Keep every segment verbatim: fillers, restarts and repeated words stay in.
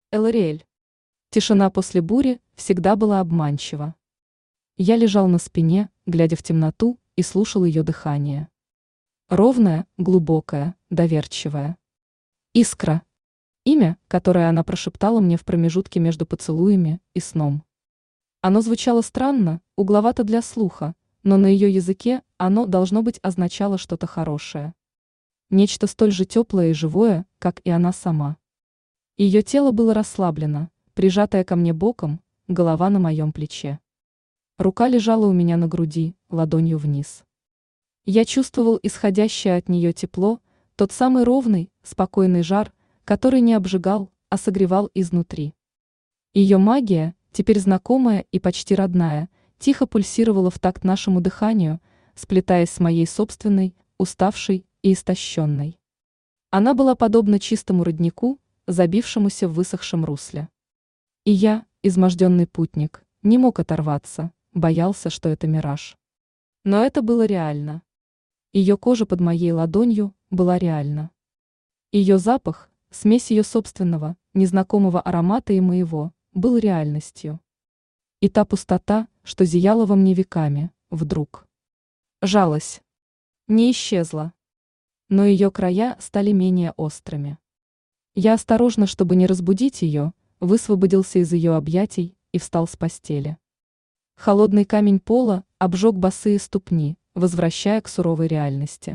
Элариэль. Тишина после бури всегда была обманчива. Я лежал на спине, глядя в темноту, и слушал ее дыхание. Ровное, глубокое, доверчивое. Искра. Имя, которое она прошептала мне в промежутке между поцелуями и сном. Оно звучало странно, угловато для слуха, но на ее языке оно, должно быть, означало что-то хорошее. Нечто столь же теплое и живое, как и она сама. Ее тело было расслаблено, прижатое ко мне боком, голова на моем плече. Рука лежала у меня на груди, ладонью вниз. Я чувствовал исходящее от нее тепло, тот самый ровный, спокойный жар, который не обжигал, а согревал изнутри. Ее магия, теперь знакомая и почти родная, тихо пульсировала в такт нашему дыханию, сплетаясь с моей собственной, уставшей и истощенной. Она была подобна чистому роднику, забившемуся в высохшем русле. И я, изможденный путник, не мог оторваться, боялся, что это мираж. Но это было реально. Ее кожа под моей ладонью была реальна. Ее запах, смесь ее собственного, незнакомого аромата и моего, был реальностью. И та пустота, что зияла во мне веками, вдруг жалась. Не исчезла. Но ее края стали менее острыми. Я осторожно, чтобы не разбудить ее, высвободился из ее объятий и встал с постели. Холодный камень пола обжег босые ступни, возвращая к суровой реальности.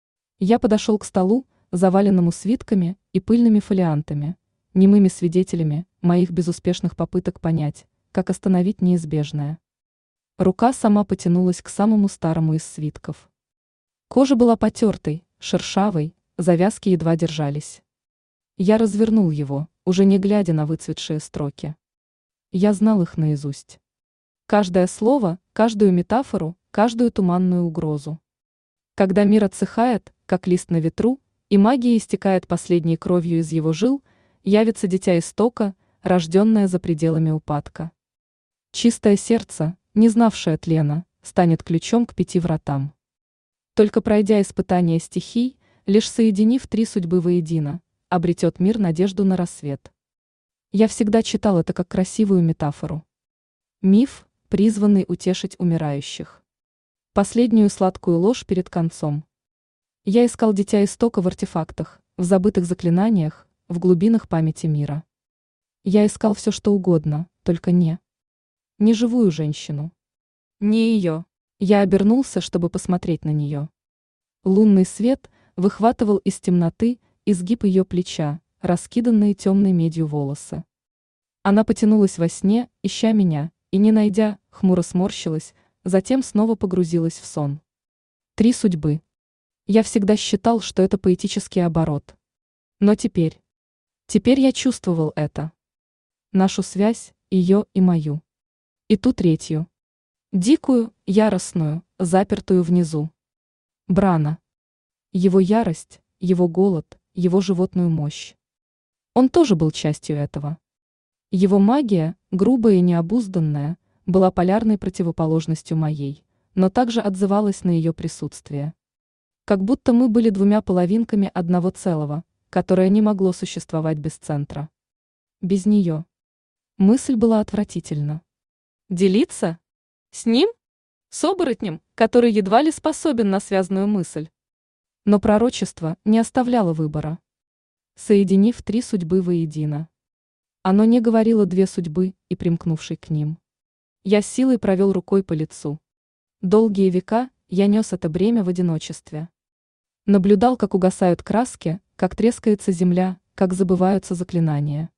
Я подошел к столу, заваленному свитками и пыльными фолиантами, немыми свидетелями моих безуспешных попыток понять, как остановить неизбежное. Рука сама потянулась к самому старому из свитков. Кожа была потертой, шершавой, завязки едва держались. Я развернул его, уже не глядя на выцветшие строки. Я знал их наизусть. Каждое слово, каждую метафору, каждую туманную угрозу. Когда мир отсыхает, как лист на ветру, и магия истекает последней кровью из его жил, явится дитя истока, рожденное за пределами упадка. Чистое сердце, не знавшее тлена, станет ключом к пяти вратам. Только пройдя испытание стихий, лишь соединив три судьбы воедино, обретет мир надежду на рассвет. Я всегда читал это как красивую метафору. Миф, призванный утешить умирающих. Последнюю сладкую ложь перед концом. Я искал дитя истока в артефактах, в забытых заклинаниях, в глубинах памяти мира. Я искал все, что угодно, только не. Не живую женщину. Не ее. Я обернулся, чтобы посмотреть на нее. Лунный свет выхватывал из темноты изгиб ее плеча, раскиданные темной медью волосы. Она потянулась во сне, ища меня, и, не найдя, хмуро сморщилась, затем снова погрузилась в сон. Три судьбы. Я всегда считал, что это поэтический оборот. Но теперь... Теперь я чувствовал это. Нашу связь, ее и мою. И ту третью. Дикую, яростную, запертую внизу. Брана. Его ярость, его голод, его животную мощь. Он тоже был частью этого. Его магия, грубая и необузданная, была полярной противоположностью моей, но также отзывалась на ее присутствие. Как будто мы были двумя половинками одного целого, которое не могло существовать без центра. Без нее. Мысль была отвратительна. Делиться? С ним? С оборотнем, который едва ли способен на связную мысль. Но пророчество не оставляло выбора. Соединив три судьбы воедино. Оно не говорило две судьбы и примкнувшей к ним. Я силой провел рукой по лицу. Долгие века я нес это бремя в одиночестве. Наблюдал, как угасают краски, как трескается земля, как забываются заклинания.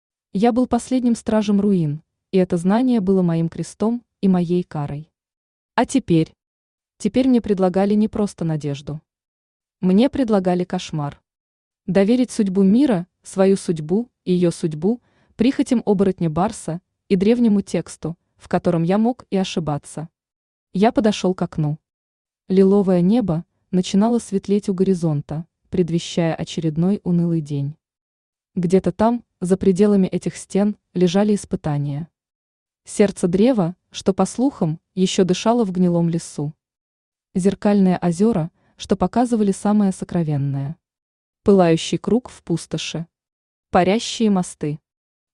Я был последним стражем руин, и это знание было моим крестом и моей карой. А теперь? Теперь мне предлагали не просто надежду. Мне предлагали кошмар. Доверить судьбу мира, свою судьбу и ее судьбу, прихотям оборотня Барса и древнему тексту, в котором я мог и ошибаться. Я подошел к окну. Лиловое небо начинало светлеть у горизонта, предвещая очередной унылый день. Где-то там, за пределами этих стен, лежали испытания. Сердце древа, что, по слухам, еще дышало в гнилом лесу. Зеркальные озера, что показывали самое сокровенное. Пылающий круг в пустоши. Парящие мосты.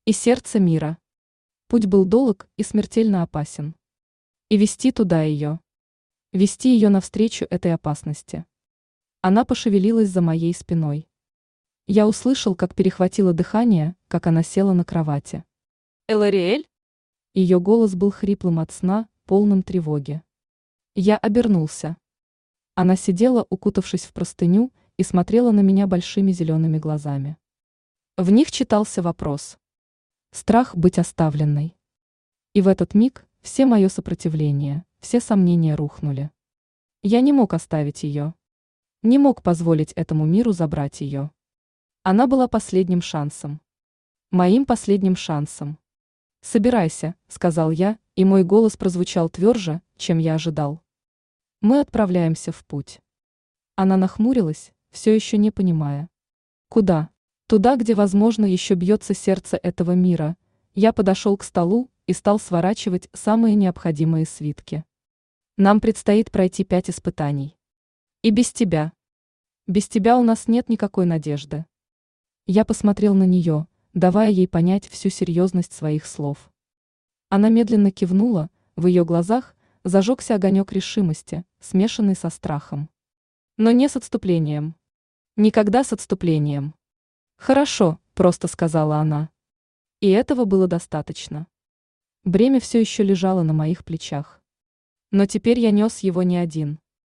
и сердце мира. Путь был долг и смертельно опасен. И вести туда ее. Вести ее навстречу этой опасности. Она пошевелилась за моей спиной. Я услышал, как перехватило дыхание, как она села на кровати. «Элариэль?» Ее голос был хриплым от сна, полным тревоги. Я обернулся. Она сидела, укутавшись в простыню, и смотрела на меня большими зелеными глазами. В них читался вопрос. Страх быть оставленной. И в этот миг все мое сопротивление, все сомнения рухнули. Я не мог оставить ее. Не мог позволить этому миру забрать ее. Она была последним шансом. Моим последним шансом. «Собирайся», — сказал я, и мой голос прозвучал тверже, чем я ожидал. «Мы отправляемся в путь». Она нахмурилась, все еще не понимая. «Куда?» «Туда, где, возможно, еще бьется сердце этого мира». Я подошел к столу и стал сворачивать самые необходимые свитки. «Нам предстоит пройти пять испытаний. И без тебя. Без тебя у нас нет никакой надежды». Я посмотрел на нее, давая ей понять всю серьезность своих слов. Она медленно кивнула, в ее глазах зажегся огонек решимости, смешанный со страхом. Но не с отступлением. Никогда с отступлением. «Хорошо», — просто сказала она. И этого было достаточно. Бремя все еще лежало на моих плечах. Но теперь я нес его не один.